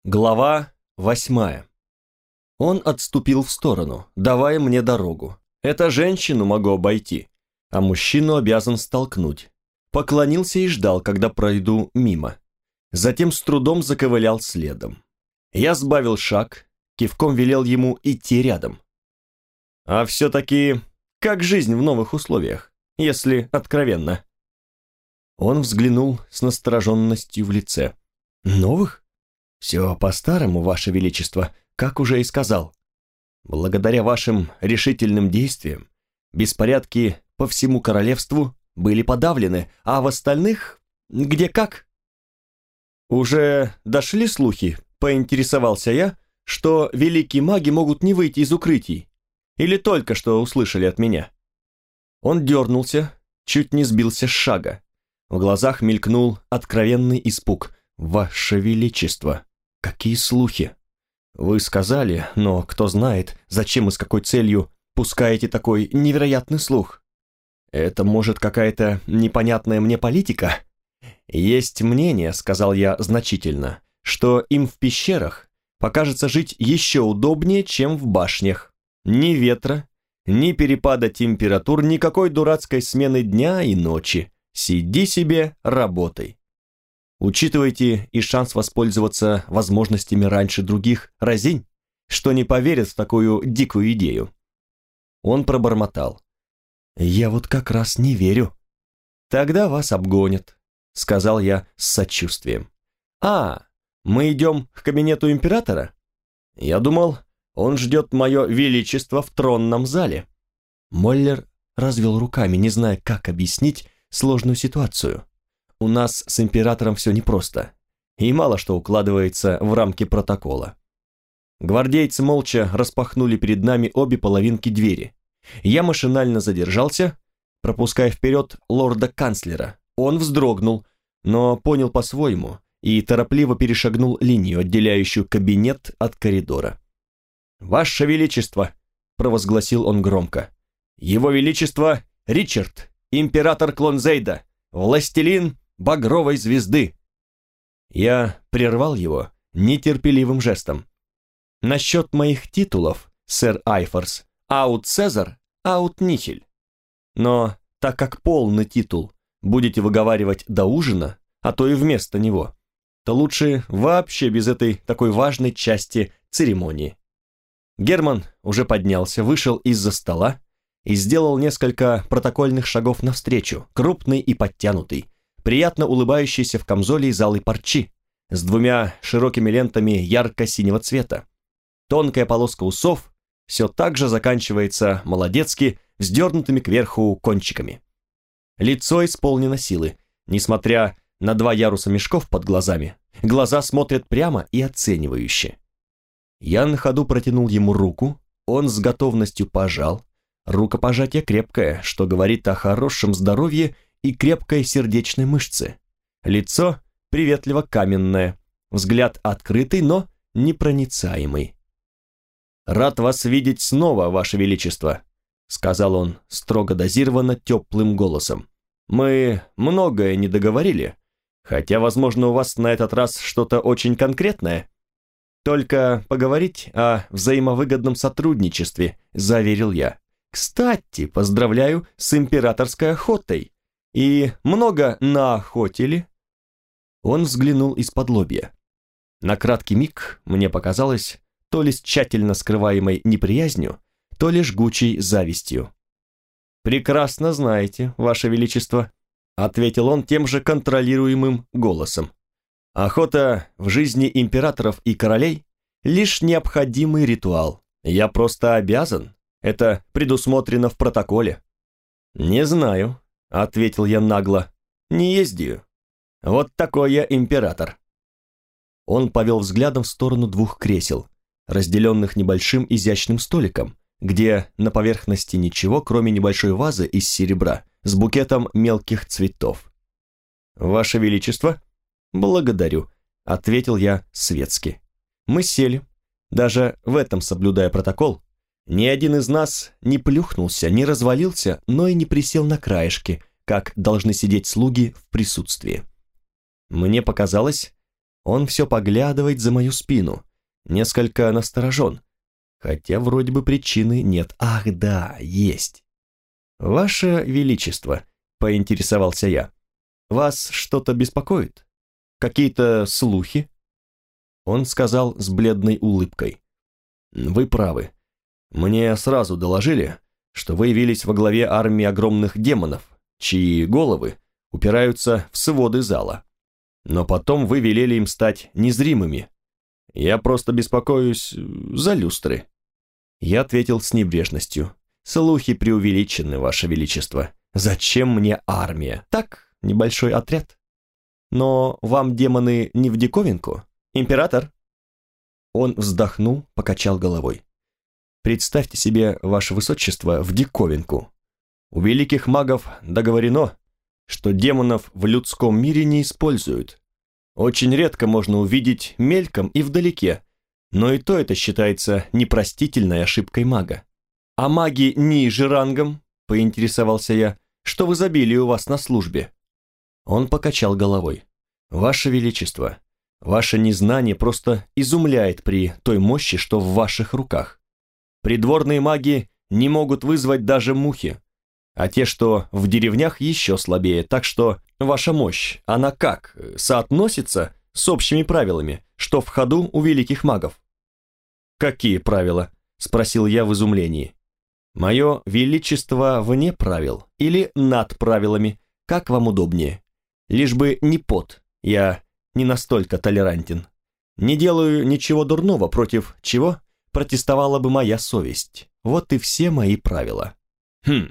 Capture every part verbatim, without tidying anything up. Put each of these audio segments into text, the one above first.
Глава восьмая. Он отступил в сторону, давая мне дорогу. Это женщину могу обойти, а мужчину обязан столкнуть. Поклонился и ждал, когда пройду мимо. Затем с трудом заковылял следом. Я сбавил шаг, кивком велел ему идти рядом. А все-таки, как жизнь в новых условиях, если откровенно? Он взглянул с настороженностью в лице. Новых? «Все по-старому, Ваше Величество, как уже и сказал. Благодаря вашим решительным действиям беспорядки по всему королевству были подавлены, а в остальных где как?» «Уже дошли слухи?» – поинтересовался я, что великие маги могут не выйти из укрытий. Или только что услышали от меня? Он дернулся, чуть не сбился с шага. В глазах мелькнул откровенный испуг. «Ваше Величество, какие слухи? Вы сказали, но кто знает, зачем и с какой целью пускаете такой невероятный слух? Это, может, какая-то непонятная мне политика? Есть мнение, сказал я значительно, что им в пещерах покажется жить еще удобнее, чем в башнях. Ни ветра, ни перепада температур, никакой дурацкой смены дня и ночи. Сиди себе, работай. Учитывайте и шанс воспользоваться возможностями раньше других разинь, что не поверят в такую дикую идею». Он пробормотал. «Я вот как раз не верю». «Тогда вас обгонят», — сказал я с сочувствием. «А, мы идем к кабинету императора? Я думал, он ждет мое величество в тронном зале». Моллер развел руками, не зная, как объяснить сложную ситуацию. У нас с императором все непросто, и мало что укладывается в рамки протокола. Гвардейцы молча распахнули перед нами обе половинки двери. Я машинально задержался, пропуская вперед лорда-канцлера. Он вздрогнул, но понял по-своему и торопливо перешагнул линию, отделяющую кабинет от коридора. «Ваше Величество!» – провозгласил он громко. «Его Величество Ричард, император Клонзейда, властелин багровой звезды!» Я прервал его нетерпеливым жестом. «Насчет моих титулов, сэр Айфорс, аут Цезар, аут Нихель. Но так как полный титул будете выговаривать до ужина, а то и вместо него, то лучше вообще без этой такой важной части церемонии». Герман уже поднялся, вышел из-за стола и сделал несколько протокольных шагов навстречу, крупный и подтянутый, приятно улыбающийся в камзоле из алой парчи, с двумя широкими лентами ярко-синего цвета. Тонкая полоска усов все так же заканчивается молодецки вздернутыми кверху кончиками. Лицо исполнено силы, несмотря на два яруса мешков под глазами, глаза смотрят прямо и оценивающе. Я на ходу протянул ему руку, он с готовностью пожал. Рукопожатие крепкое, что говорит о хорошем здоровье и крепкой сердечной мышце. Лицо приветливо каменное, взгляд открытый, но непроницаемый. «Рад вас видеть снова, Ваше Величество», — сказал он строго дозированно теплым голосом. «Мы многое не договорили, хотя, возможно, у вас на этот раз что-то очень конкретное. Только поговорить о взаимовыгодном сотрудничестве», — заверил я. «Кстати, поздравляю с императорской охотой. И много наохотили?» Он взглянул из-под лобья. На краткий миг мне показалось, то ли с тщательно скрываемой неприязнью, то ли жгучей завистью. «Прекрасно знаете, Ваше Величество», — ответил он тем же контролируемым голосом. «Охота в жизни императоров и королей — лишь необходимый ритуал. Я просто обязан. Это предусмотрено в протоколе». «Не знаю», — ответил я нагло. «Не ездию. Вот такой я император». Он повел взглядом в сторону двух кресел, разделенных небольшим изящным столиком, где на поверхности ничего, кроме небольшой вазы из серебра с букетом мелких цветов. «Ваше Величество?» «Благодарю», — ответил я светски. Мы сели, даже в этом соблюдая протокол. Ни один из нас не плюхнулся, не развалился, но и не присел на краешки, как должны сидеть слуги в присутствии. Мне показалось, Он все поглядывает за мою спину, несколько насторожен, хотя вроде бы причины нет. Ах да, есть. «Ваше Величество», — поинтересовался я, — «вас что-то беспокоит? Какие-то слухи?» Он сказал с бледной улыбкой: «Вы правы. Мне сразу доложили, что вы явились во главе армии огромных демонов, чьи головы упираются в своды зала. Но потом вы велели им стать незримыми. Я просто беспокоюсь за люстры». Я ответил с небрежностью: «Слухи преувеличены, Ваше Величество. Зачем мне армия? Так, небольшой отряд. Но вам демоны не в диковинку, император?» Он вздохнул, покачал головой. «Представьте себе, Ваше Высочество, в диковинку. У великих магов договорено, что демонов в людском мире не используют. Очень редко можно увидеть мельком и вдалеке, но и то это считается непростительной ошибкой мага. А маги ниже рангом, поинтересовался я, что в изобилии у вас на службе?» Он покачал головой. «Ваше Величество, ваше незнание просто изумляет при той мощи, что в ваших руках. Придворные маги не могут вызвать даже мухи, а те, что в деревнях, еще слабее, так что ваша мощь, она как, соотносится с общими правилами, что в ходу у великих магов?» «Какие правила?» – спросил я в изумлении. «Мое величество вне правил или над правилами, как вам удобнее. Лишь бы не пот, я не настолько толерантен. Не делаю ничего дурного, против чего протестовала бы моя совесть. Вот и все мои правила». «Хм»,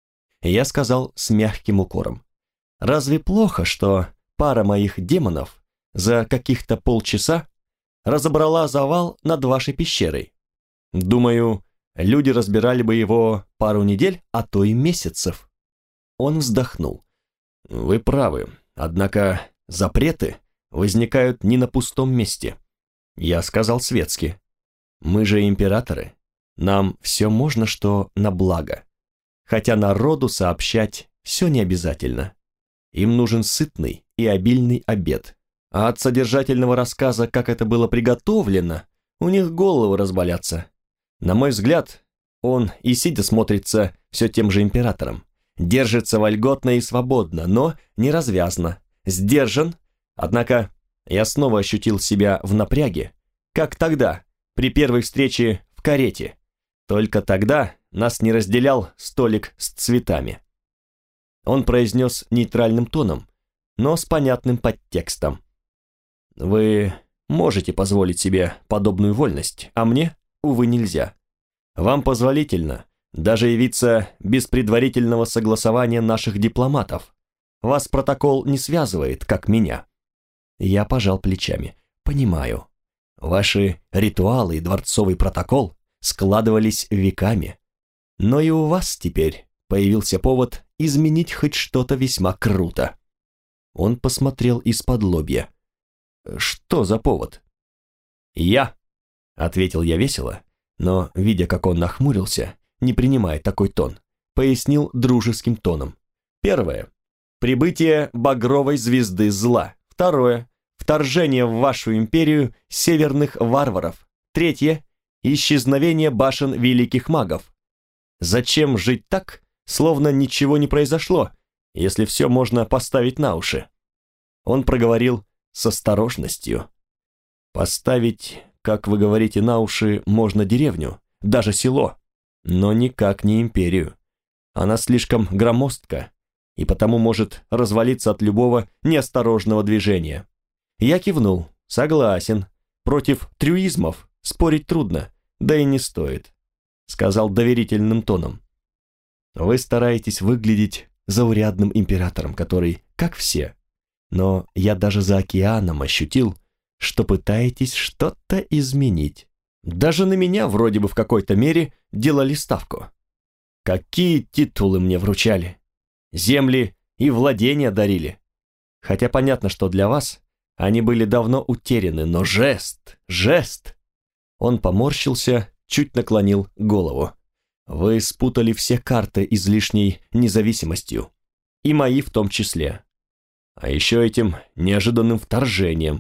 я сказал с мягким укором. «Разве плохо, что пара моих демонов за каких-то полчаса разобрала завал над вашей пещерой? Думаю, люди разбирали бы его пару недель, а то и месяцев». Он вздохнул. «Вы правы, однако запреты возникают не на пустом месте». Я сказал светски: «Мы же императоры, нам все можно, что на благо. Хотя народу сообщать все не обязательно. Им нужен сытный и обильный обед. А от содержательного рассказа, как это было приготовлено, у них головы разболятся. На мой взгляд, он и сидя смотрится все тем же императором. Держится вольготно и свободно, но не развязно. Сдержан, однако я снова ощутил себя в напряге, как тогда, при первой встрече в карете. Только тогда нас не разделял столик с цветами». Он произнес нейтральным тоном, но с понятным подтекстом: «Вы можете позволить себе подобную вольность, а мне, увы, нельзя. Вам позволительно даже явиться без предварительного согласования наших дипломатов. Вас протокол не связывает, как меня». Я пожал плечами. «Понимаю. Ваши ритуалы и дворцовый протокол складывались веками. Но и у вас теперь появился повод изменить хоть что-то весьма круто». Он посмотрел из-под лобья. «Что за повод?» «Я», — ответил я весело, но, видя, как он нахмурился, не принимая такой тон, пояснил дружеским тоном. «Первое. Прибытие багровой звезды зла. Второе. Вторжение в вашу империю северных варваров. Третье. Исчезновение башен великих магов. Зачем жить так, словно ничего не произошло, если все можно поставить на уши?» Он проговорил с осторожностью. «Поставить, как вы говорите, на уши можно деревню, даже село, но никак не империю. Она слишком громоздка и потому может развалиться от любого неосторожного движения». Я кивнул. «Согласен. Против трюизмов спорить трудно, да и не стоит», — сказал доверительным тоном. «Вы стараетесь выглядеть заурядным императором, который, как все, но я даже за океаном ощутил, что пытаетесь что-то изменить. Даже на меня вроде бы в какой-то мере делали ставку. Какие титулы мне вручали, земли и владения дарили. Хотя понятно, что для вас они были давно утеряны, но жест, жест!» Он поморщился, чуть наклонил голову. «Вы спутали все карты излишней независимостью, и мои в том числе. А еще этим неожиданным вторжением.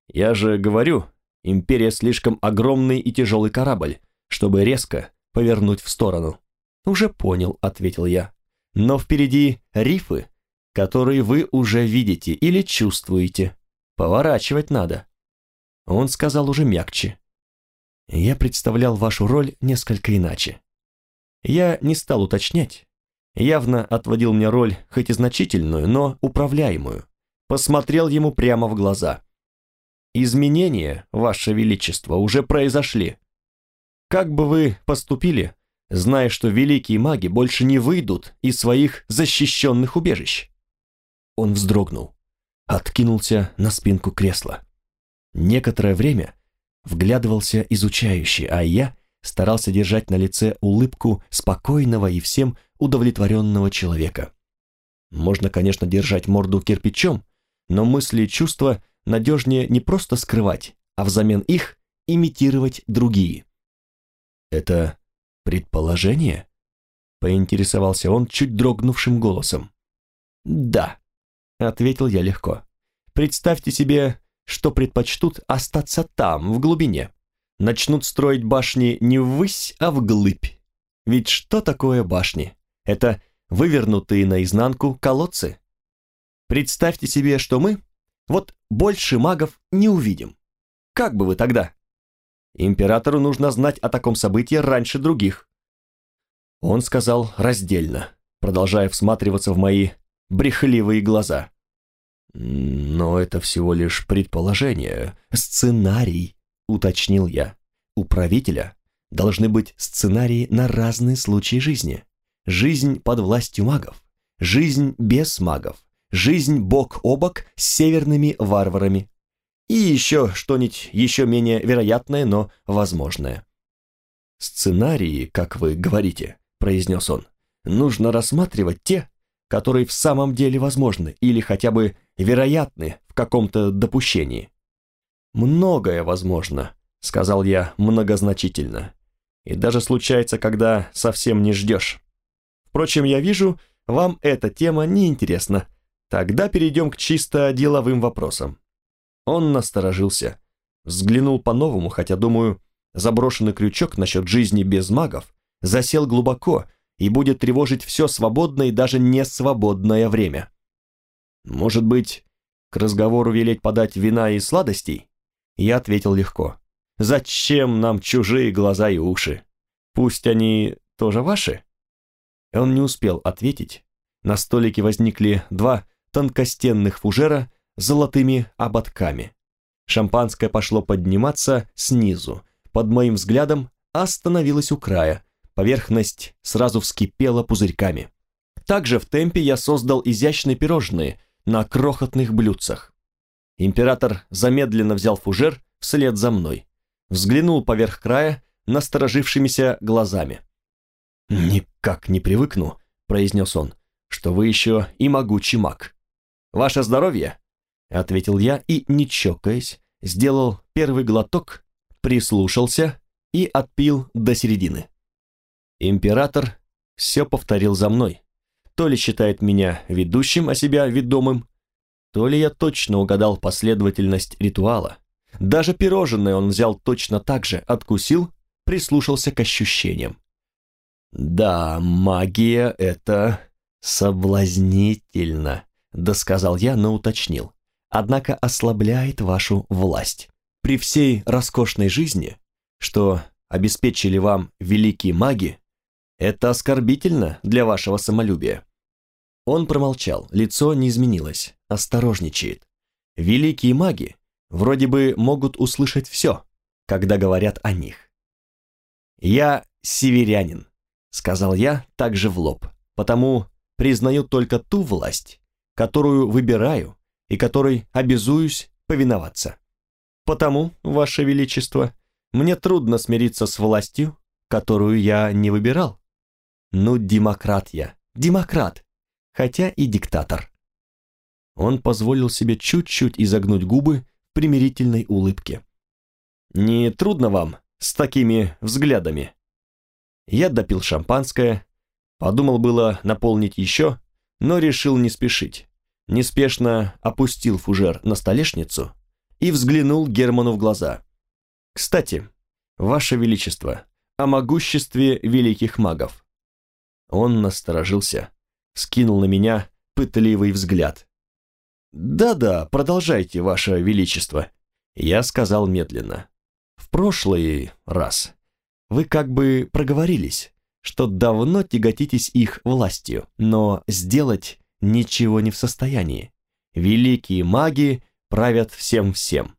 Я же говорю, империя слишком огромный и тяжелый корабль, чтобы резко повернуть в сторону. Уже понял, ответил я. Но впереди рифы, которые вы уже видите или чувствуете. Поворачивать надо. Он сказал уже мягче. Я представлял вашу роль несколько иначе. Я не стал уточнять. Явно отводил мне роль, хоть и значительную, но управляемую. Посмотрел ему прямо в глаза. Изменения, ваше величество, уже произошли. Как бы вы поступили, зная, что великие маги больше не выйдут из своих защищенных убежищ? Он вздрогнул, откинулся на спинку кресла. Некоторое время вглядывался изучающе, а я старался держать на лице улыбку спокойного и всем удовлетворенного человека. Можно, конечно, держать морду кирпичом, но мысли и чувства надежнее не просто скрывать, а взамен их имитировать другие. «Это предположение?» — поинтересовался он чуть дрогнувшим голосом. «Да», — ответил я легко. «Представьте себе, что предпочтут остаться там, в глубине. Начнут строить башни не ввысь, а вглыбь. Ведь что такое башни? Это вывернутые наизнанку колодцы. Представьте себе, что мы вот больше магов не увидим. Как бы вы тогда? Императору нужно знать о таком событии раньше других». Он сказал раздельно, продолжая всматриваться в мои брехливые глаза. «Но это всего лишь предположение, сценарий», — уточнил я. «У правителя должны быть сценарии на разные случаи жизни. Жизнь под властью магов, жизнь без магов, жизнь бок о бок с северными варварами. И еще что-нибудь еще менее вероятное, но возможное». «Сценарии, как вы говорите», — произнес он, — «нужно рассматривать те, которые в самом деле возможны или хотя бы вероятны в каком-то допущении». «Многое возможно», — сказал я многозначительно. «И даже случается, когда совсем не ждешь. Впрочем, я вижу, вам эта тема не интересна. Тогда перейдем к чисто деловым вопросам». Он насторожился, взглянул по-новому, хотя, думаю, заброшенный крючок насчет жизни без магов засел глубоко и будет тревожить все свободное и даже несвободное время. «Может быть, к разговору велеть подать вина и сладостей?» Я ответил легко. «Зачем нам чужие глаза и уши? Пусть они тоже ваши?» Он не успел ответить. На столике возникли два тонкостенных фужера с золотыми ободками. Шампанское пошло подниматься снизу. Под моим взглядом остановилось у края. Поверхность сразу вскипела пузырьками. Также в темпе я создал изящные пирожные на крохотных блюдцах. Император замедленно взял фужер вслед за мной. Взглянул поверх края насторожившимися глазами. «Никак не привыкну», — произнес он, — «что вы еще и могучий маг». «Ваше здоровье», — ответил я и, не чокаясь, сделал первый глоток, прислушался и отпил до середины. Император все повторил за мной. То ли считает меня ведущим, а себя ведомым, то ли я точно угадал последовательность ритуала. Даже пирожное он взял точно так же, откусил, прислушался к ощущениям. «Да, магия — это соблазнительно», — досказал я, но уточнил. «Однако ослабляет вашу власть. При всей роскошной жизни, что обеспечили вам великие маги, это оскорбительно для вашего самолюбия». Он промолчал, лицо не изменилось, осторожничает. Великие маги вроде бы могут услышать все, когда говорят о них. «Я северянин», — сказал я также в лоб, «потому признаю только ту власть, которую выбираю и которой обязуюсь повиноваться. Потому, ваше величество, мне трудно смириться с властью, которую я не выбирал. Ну, демократ я, демократ, хотя и диктатор». Он позволил себе чуть-чуть изогнуть губы в примирительной улыбке. «Не трудно вам с такими взглядами?» Я допил шампанское, подумал было наполнить еще, но решил не спешить. Неспешно опустил фужер на столешницу и взглянул Герману в глаза. «Кстати, Ваше Величество, о могуществе великих магов». Он насторожился, скинул на меня пытливый взгляд. «Да-да, продолжайте, Ваше Величество», — я сказал медленно. «В прошлый раз вы как бы проговорились, что давно тяготитесь их властью, но сделать ничего не в состоянии. Великие маги правят всем-всем».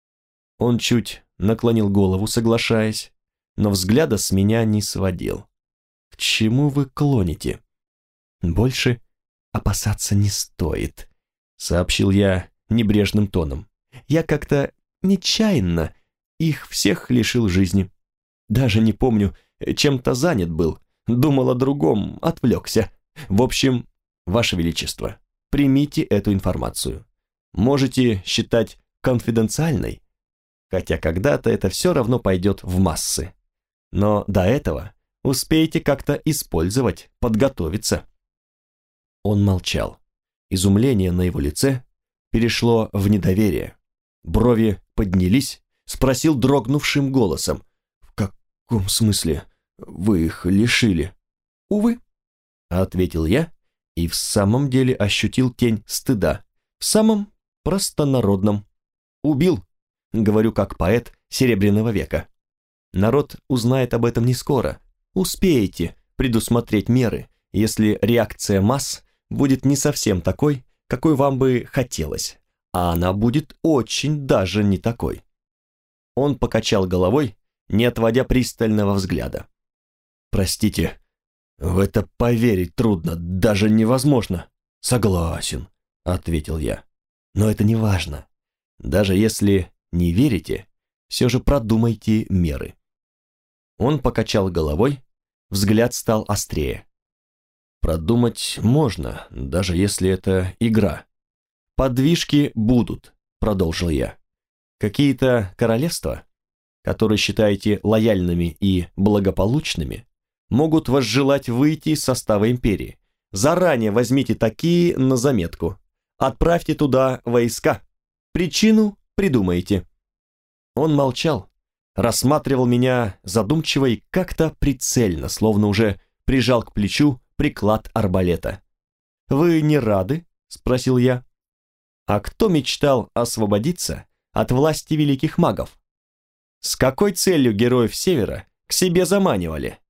Он чуть наклонил голову, соглашаясь, но взгляда с меня не сводил. «К чему вы клоните?» «Больше опасаться не стоит», — сообщил я небрежным тоном. «Я как-то нечаянно их всех лишил жизни. Даже не помню, чем-то занят был, думал о другом, отвлекся. В общем, Ваше Величество, примите эту информацию. Можете считать конфиденциальной, хотя когда-то это все равно пойдет в массы. Но до этого успеете как-то использовать, подготовиться». Он молчал. Изумление на его лице перешло в недоверие. Брови поднялись, спросил дрогнувшим голосом. «В каком смысле вы их лишили?» «Увы», — ответил я, и в самом деле ощутил тень стыда. В самом простонародном. «Убил», — говорю как поэт Серебряного века. Народ узнает об этом не скоро. Успеете предусмотреть меры, если реакция масс будет не совсем такой, какой вам бы хотелось, а она будет очень даже не такой. Он покачал головой, не отводя пристального взгляда. «Простите, в это поверить трудно, даже невозможно». «Согласен», — ответил я. «Но это не важно. Даже если не верите, все же продумайте меры». Он покачал головой, взгляд стал острее. «Продумать можно, даже если это игра. Подвижки будут», — продолжил я. «Какие-то королевства, которые считаете лояльными и благополучными, могут возжелать выйти из состава империи. Заранее возьмите такие на заметку. Отправьте туда войска. Причину придумайте». Он молчал, рассматривал меня задумчиво и как-то прицельно, словно уже прижал к плечу приклад арбалета. «Вы не рады?» — спросил я. «А кто мечтал освободиться от власти великих магов? С какой целью героев Севера к себе заманивали?